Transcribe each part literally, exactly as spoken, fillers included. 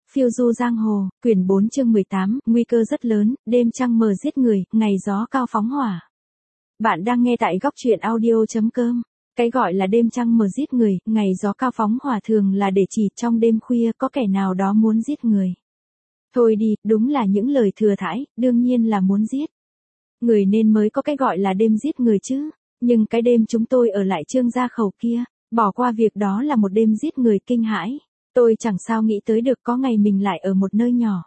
Phiêu du giang hồ, quyển bốn chương mười tám, nguy cơ rất lớn, đêm trăng mờ giết người, ngày gió cao phóng hỏa. Bạn đang nghe tại góc truyện audio chấm com. Cái gọi là đêm trăng mờ giết người, ngày gió cao phóng hỏa thường là để chỉ trong đêm khuya có kẻ nào đó muốn giết người. Thôi đi, đúng là những lời thừa thãi, đương nhiên là muốn giết người nên mới có cái gọi là đêm giết người chứ. Nhưng cái đêm chúng tôi ở lại Trương Gia Khẩu kia, bỏ qua việc đó là một đêm giết người kinh hãi. Tôi chẳng sao nghĩ tới được có ngày mình lại ở một nơi nhỏ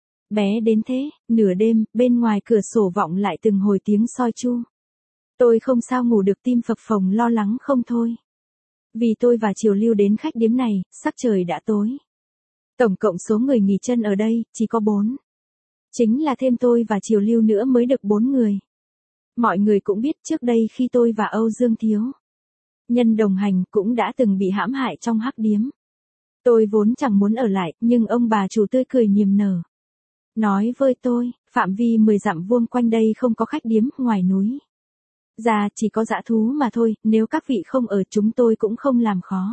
bé đến thế. Nửa đêm, bên ngoài cửa sổ vọng lại từng hồi tiếng soi chu. Tôi không sao ngủ được, tim phập phồng lo lắng không thôi. Vì tôi và Triều Lưu đến khách điếm này, sắc trời đã tối. Tổng cộng số người nghỉ chân ở đây, chỉ có bốn. Chính là thêm tôi và Triều Lưu nữa mới được bốn người. Mọi người cũng biết trước đây khi tôi và Âu Dương Thiếu Nhân đồng hành cũng đã từng bị hãm hại trong hắc điếm. Tôi vốn chẳng muốn ở lại, nhưng ông bà chủ tươi cười niềm nở. Nói với tôi, phạm vi mười dặm vuông quanh đây không có khách điếm, ngoài núi ra chỉ có dã thú mà thôi, nếu các vị không ở chúng tôi cũng không làm khó.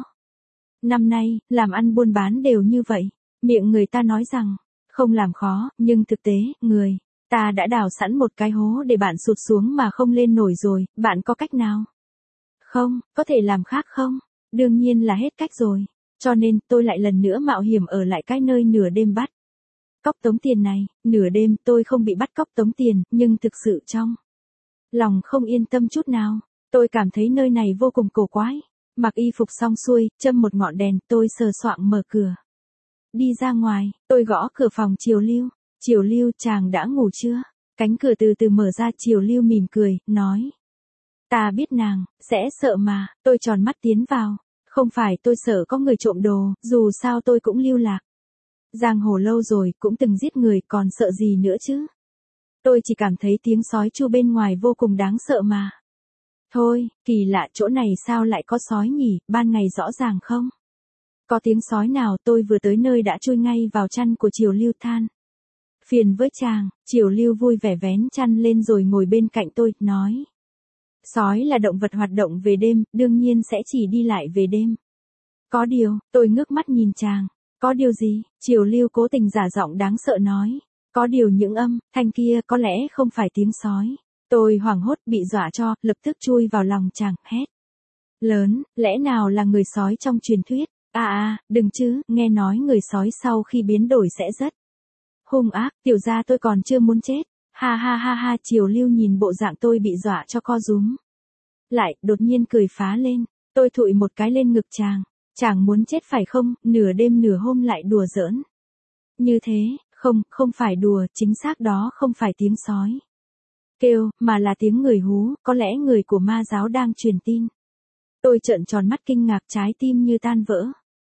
Năm nay, làm ăn buôn bán đều như vậy, miệng người ta nói rằng, không làm khó, nhưng thực tế, người ta đã đào sẵn một cái hố để bạn sụt xuống mà không lên nổi rồi, bạn có cách nào? Không, có thể làm khác không? Đương nhiên là hết cách rồi. Cho nên, tôi lại lần nữa mạo hiểm ở lại cái nơi nửa đêm bắt cóc tống tiền này. Nửa đêm tôi không bị bắt cóc tống tiền, nhưng thực sự trong lòng không yên tâm chút nào. Tôi cảm thấy nơi này vô cùng cổ quái. Mặc y phục xong xuôi, châm một ngọn đèn, tôi sờ soạng mở cửa. Đi ra ngoài, tôi gõ cửa phòng Triều Lưu. Triều Lưu, chàng đã ngủ chưa? Cánh cửa từ từ mở ra, Triều Lưu mỉm cười, nói. Ta biết nàng sẽ sợ mà. Tôi tròn mắt tiến vào. Không phải tôi sợ có người trộm đồ, dù sao tôi cũng lưu lạc giang hồ lâu rồi, cũng từng giết người, còn sợ gì nữa chứ. Tôi chỉ cảm thấy tiếng sói chu bên ngoài vô cùng đáng sợ mà. Thôi, kỳ lạ, chỗ này sao lại có sói nhỉ, ban ngày rõ ràng không có tiếng sói nào. Tôi vừa tới nơi đã chui ngay vào chăn của Triều Lưu, than phiền với chàng. Triều Lưu vui vẻ vén chăn lên rồi ngồi bên cạnh tôi, nói. Sói là động vật hoạt động về đêm, đương nhiên sẽ chỉ đi lại về đêm. Có điều, tôi ngước mắt nhìn chàng. Có điều gì? Triều Lưu cố tình giả giọng đáng sợ nói. Có điều những âm thanh kia có lẽ không phải tiếng sói. Tôi hoảng hốt bị dọa cho, lập tức chui vào lòng chàng, hét lớn, lẽ nào là người sói trong truyền thuyết? À à, đừng chứ, nghe nói người sói sau khi biến đổi sẽ rất hung ác, tiểu ra tôi còn chưa muốn chết. Ha ha ha ha. Triều Lưu nhìn bộ dạng tôi bị dọa cho co rúm lại, đột nhiên cười phá lên. Tôi thụi một cái lên ngực chàng. Chàng muốn chết phải không? Nửa đêm nửa hôm lại đùa giỡn như thế. Không, không phải đùa, chính xác đó không phải tiếng sói kêu, mà là tiếng người hú, có lẽ người của ma giáo đang truyền tin. Tôi trợn tròn mắt kinh ngạc, trái tim như tan vỡ.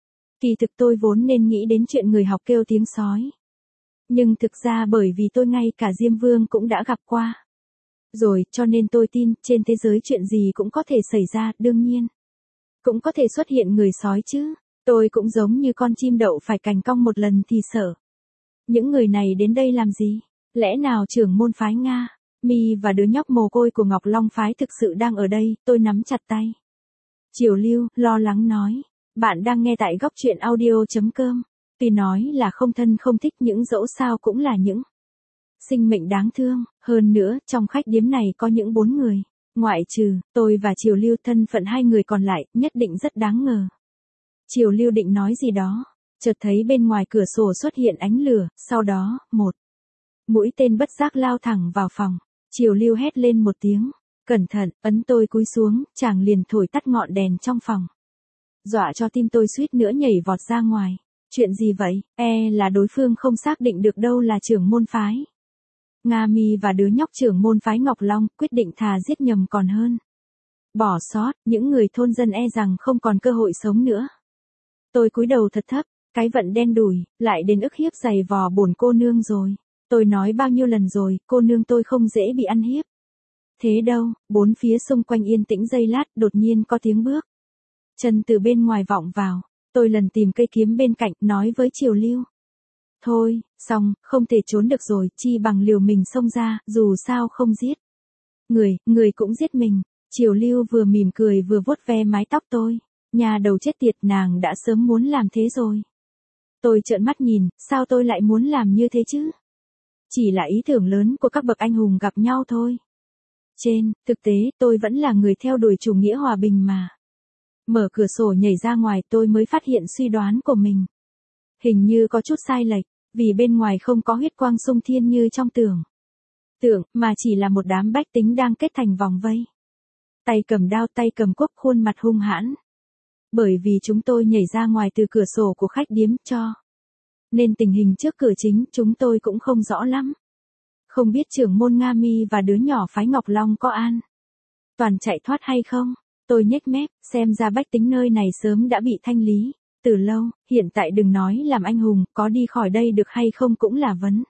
Kỳ thực tôi vốn nên nghĩ đến chuyện người học kêu tiếng sói. Nhưng thực ra bởi vì tôi ngay cả Diêm Vương cũng đã gặp qua rồi, cho nên tôi tin, trên thế giới chuyện gì cũng có thể xảy ra, đương nhiên cũng có thể xuất hiện người sói chứ. Tôi cũng giống như con chim đậu phải cành cong một lần thì sợ. Những người này đến đây làm gì? Lẽ nào trưởng môn phái Nga Mi và đứa nhóc mồ côi của Ngọc Long phái thực sự đang ở đây? Tôi nắm chặt tay Triều Lưu, lo lắng nói. Bạn đang nghe tại góc truyện audio chấm com. Tuy nói là không thân không thích, những dẫu sao cũng là những sinh mệnh đáng thương. Hơn nữa, trong khách điếm này có những bốn người. Ngoại trừ tôi và Triều Lưu, thân phận hai người còn lại nhất định rất đáng ngờ. Triều Lưu định nói gì đó, chợt thấy bên ngoài cửa sổ xuất hiện ánh lửa, sau đó, một mũi tên bất giác lao thẳng vào phòng. Triều Lưu hét lên một tiếng, cẩn thận, ấn tôi cúi xuống, chàng liền thổi tắt ngọn đèn trong phòng. Dọa cho tim tôi suýt nữa nhảy vọt ra ngoài. Chuyện gì vậy? E là đối phương không xác định được đâu là trưởng môn phái Nga Mi và đứa nhóc trưởng môn phái Ngọc Long, quyết định thà giết nhầm còn hơn bỏ sót. Những người thôn dân e rằng không còn cơ hội sống nữa. Tôi cúi đầu thật thấp, cái vận đen đủi, lại đến ức hiếp giày vò bổn cô nương rồi. Tôi nói bao nhiêu lần rồi, cô nương tôi không dễ bị ăn hiếp thế đâu. Bốn phía xung quanh yên tĩnh giây lát, đột nhiên có tiếng bước chân từ bên ngoài vọng vào. Tôi lần tìm cây kiếm bên cạnh, nói với Triều Lưu. Thôi, xong, không thể trốn được rồi, chi bằng liều mình xông ra, dù sao không giết người, người cũng giết mình. Triều Lưu vừa mỉm cười vừa vuốt ve mái tóc tôi. Nhà đầu chết tiệt, nàng đã sớm muốn làm thế rồi. Tôi trợn mắt nhìn, sao tôi lại muốn làm như thế chứ? Chỉ là ý tưởng lớn của các bậc anh hùng gặp nhau thôi. Trên, thực tế, tôi vẫn là người theo đuổi chủ nghĩa hòa bình mà. Mở cửa sổ nhảy ra ngoài tôi mới phát hiện suy đoán của mình. Hình như có chút sai lệch, vì bên ngoài không có huyết quang xung thiên như trong tưởng. Tưởng, mà chỉ là một đám bách tính đang kết thành vòng vây. Tay cầm đao, tay cầm cuốc, khuôn mặt hung hãn. Bởi vì chúng tôi nhảy ra ngoài từ cửa sổ của khách điếm cho. Nên tình hình trước cửa chính chúng tôi cũng không rõ lắm. Không biết trưởng môn Nga Mi và đứa nhỏ phái Ngọc Long có an toàn chạy thoát hay không? Tôi nhếch mép, xem ra bách tính nơi này sớm đã bị thanh lý. Từ lâu, hiện tại đừng nói làm anh hùng, có đi khỏi đây được hay không cũng là vấn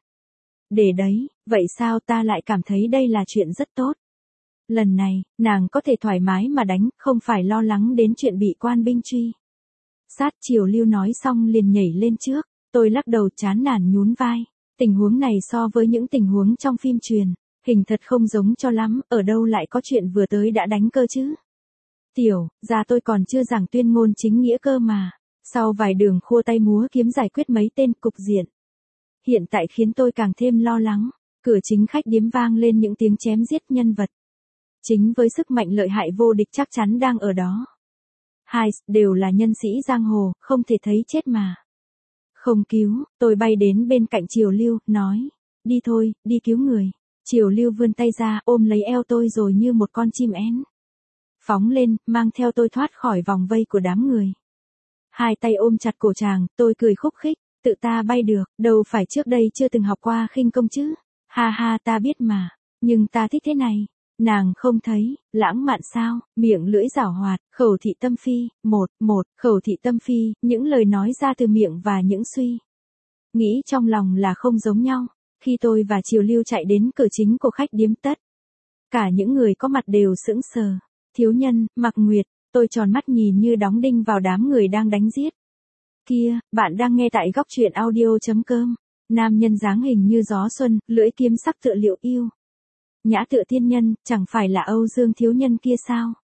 đề đấy, vậy sao ta lại cảm thấy đây là chuyện rất tốt? Lần này, nàng có thể thoải mái mà đánh, không phải lo lắng đến chuyện bị quan binh truy sát. Triều Lưu nói xong liền nhảy lên trước, tôi lắc đầu chán nản nhún vai. Tình huống này so với những tình huống trong phim truyền, hình thật không giống cho lắm, ở đâu lại có chuyện vừa tới đã đánh cơ chứ? Tiểu, ra tôi còn chưa giảng tuyên ngôn chính nghĩa cơ mà. Sau vài đường khua tay múa kiếm giải quyết mấy tên cục diện. Hiện tại khiến tôi càng thêm lo lắng, cửa chính khách điếm vang lên những tiếng chém giết nhân vật. Chính với sức mạnh lợi hại vô địch chắc chắn đang ở đó. Hai, đều là nhân sĩ giang hồ, không thể thấy chết mà. Không cứu, tôi bay đến bên cạnh Triều Lưu, nói. Đi thôi, đi cứu người. Triều Lưu vươn tay ra, ôm lấy eo tôi rồi như một con chim én. Phóng lên, mang theo tôi thoát khỏi vòng vây của đám người. Hai tay ôm chặt cổ chàng, tôi cười khúc khích, tự ta bay được, đâu phải trước đây chưa từng học qua khinh công chứ. Ha ha ta biết mà, nhưng ta thích thế này. Nàng không thấy, lãng mạn sao, miệng lưỡi giảo hoạt, khẩu thị tâm phi, một, một, khẩu thị tâm phi, những lời nói ra từ miệng và những suy nghĩ trong lòng là không giống nhau. Khi tôi và Triều Lưu chạy đến cửa chính của khách điếm tất, cả những người có mặt đều sững sờ. Thiếu nhân, Mạc Nguyệt, tôi tròn mắt nhìn như đóng đinh vào đám người đang đánh giết. Kia, bạn đang nghe tại góc truyện audio.com. Nam nhân dáng hình như gió xuân, lưỡi kiếm sắc tựa liệu yêu nhã tựa thiên nhân, chẳng phải là Âu Dương thiếu nhân kia sao?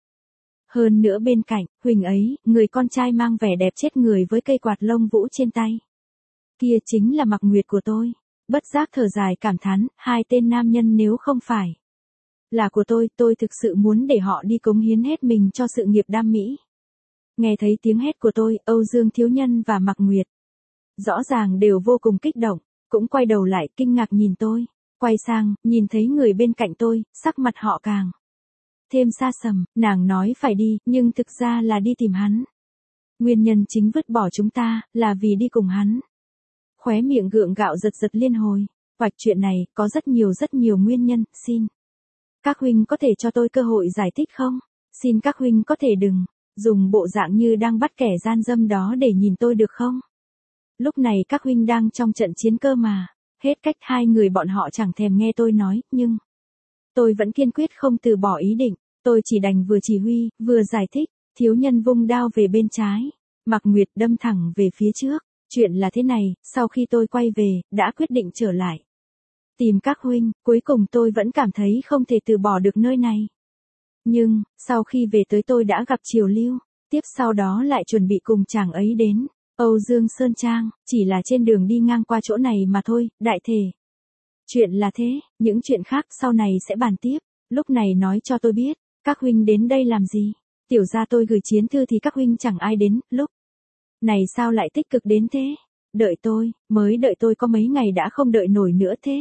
Hơn nữa bên cạnh, Huỳnh ấy, người con trai mang vẻ đẹp chết người với cây quạt lông vũ trên tay. Kia chính là Mạc Nguyệt của tôi. Bất giác thở dài cảm thán, hai tên nam nhân nếu không phải là của tôi, tôi thực sự muốn để họ đi cống hiến hết mình cho sự nghiệp đam mỹ. Nghe thấy tiếng hét của tôi, Âu Dương thiếu nhân và Mạc Nguyệt rõ ràng đều vô cùng kích động, cũng quay đầu lại kinh ngạc nhìn tôi. Quay sang, nhìn thấy người bên cạnh tôi, sắc mặt họ càng thêm xa sầm, nàng nói phải đi, nhưng thực ra là đi tìm hắn. Nguyên nhân chính vứt bỏ chúng ta, là vì đi cùng hắn. Khóe miệng gượng gạo giật giật liên hồi, hoạch chuyện này, có rất nhiều rất nhiều nguyên nhân, xin. Các huynh có thể cho tôi cơ hội giải thích không? Xin các huynh có thể đừng dùng bộ dạng như đang bắt kẻ gian dâm đó để nhìn tôi được không? Lúc này các huynh đang trong trận chiến cơ mà. Hết cách hai người bọn họ chẳng thèm nghe tôi nói, nhưng tôi vẫn kiên quyết không từ bỏ ý định. Tôi chỉ đành vừa chỉ huy, vừa giải thích. Thiếu nhân vung đao về bên trái. Mạc Nguyệt đâm thẳng về phía trước. Chuyện là thế này, sau khi tôi quay về, đã quyết định trở lại tìm các huynh, cuối cùng tôi vẫn cảm thấy không thể từ bỏ được nơi này. Nhưng, sau khi về tới tôi đã gặp Triều Lưu, tiếp sau đó lại chuẩn bị cùng chàng ấy đến Âu Dương Sơn Trang, chỉ là trên đường đi ngang qua chỗ này mà thôi, đại thể. Chuyện là thế, những chuyện khác sau này sẽ bàn tiếp, lúc này nói cho tôi biết, các huynh đến đây làm gì? Tiểu gia tôi gửi chiến thư thì các huynh chẳng ai đến, lúc này sao lại tích cực đến thế? Đợi tôi, mới đợi tôi có mấy ngày đã không đợi nổi nữa thế.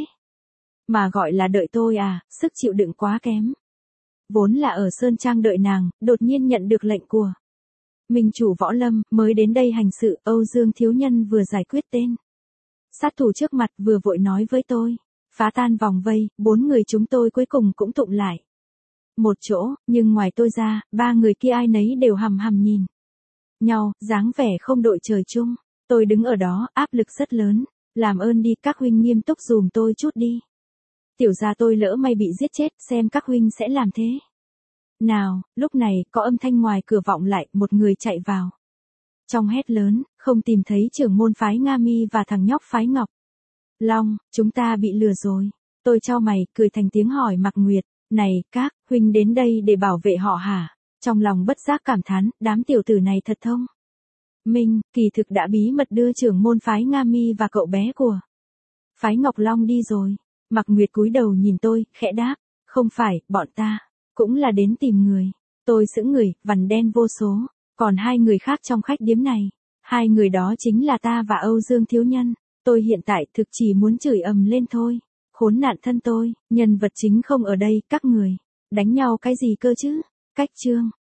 Mà gọi là đợi tôi à, sức chịu đựng quá kém. Vốn là ở Sơn Trang đợi nàng, đột nhiên nhận được lệnh của Minh chủ Võ Lâm, mới đến đây hành sự. Âu Dương thiếu nhân vừa giải quyết tên sát thủ trước mặt, vừa vội nói với tôi. Phá tan vòng vây, bốn người chúng tôi cuối cùng cũng tụng lại một chỗ, nhưng ngoài tôi ra, ba người kia ai nấy đều hằm hằm nhìn nhau, dáng vẻ không đội trời chung. Tôi đứng ở đó, áp lực rất lớn. Làm ơn đi, các huynh nghiêm túc dùm tôi chút đi. Tiểu gia tôi lỡ may bị giết chết, xem các huynh sẽ làm thế nào. Lúc này, có âm thanh ngoài cửa vọng lại, một người chạy vào trong hét lớn, không tìm thấy trưởng môn phái Nga Mi và thằng nhóc phái Ngọc Long, chúng ta bị lừa rồi. Tôi chau mày, cười thành tiếng hỏi Mạc Nguyệt, này, các huynh đến đây để bảo vệ họ hả? Trong lòng bất giác cảm thán, đám tiểu tử này thật thông Minh, kỳ thực đã bí mật đưa trưởng môn phái Nga Mi và cậu bé của phái Ngọc Long đi rồi. Mạc Nguyệt cúi đầu nhìn tôi, khẽ đáp, không phải, bọn ta cũng là đến tìm người. Tôi sững người, vằn đen vô số, còn hai người khác trong khách điếm này. Hai người đó chính là ta và Âu Dương thiếu nhân. Tôi hiện tại thực chỉ muốn chửi ầm lên thôi. Khốn nạn thân tôi, nhân vật chính không ở đây, các người đánh nhau cái gì cơ chứ? Cách chương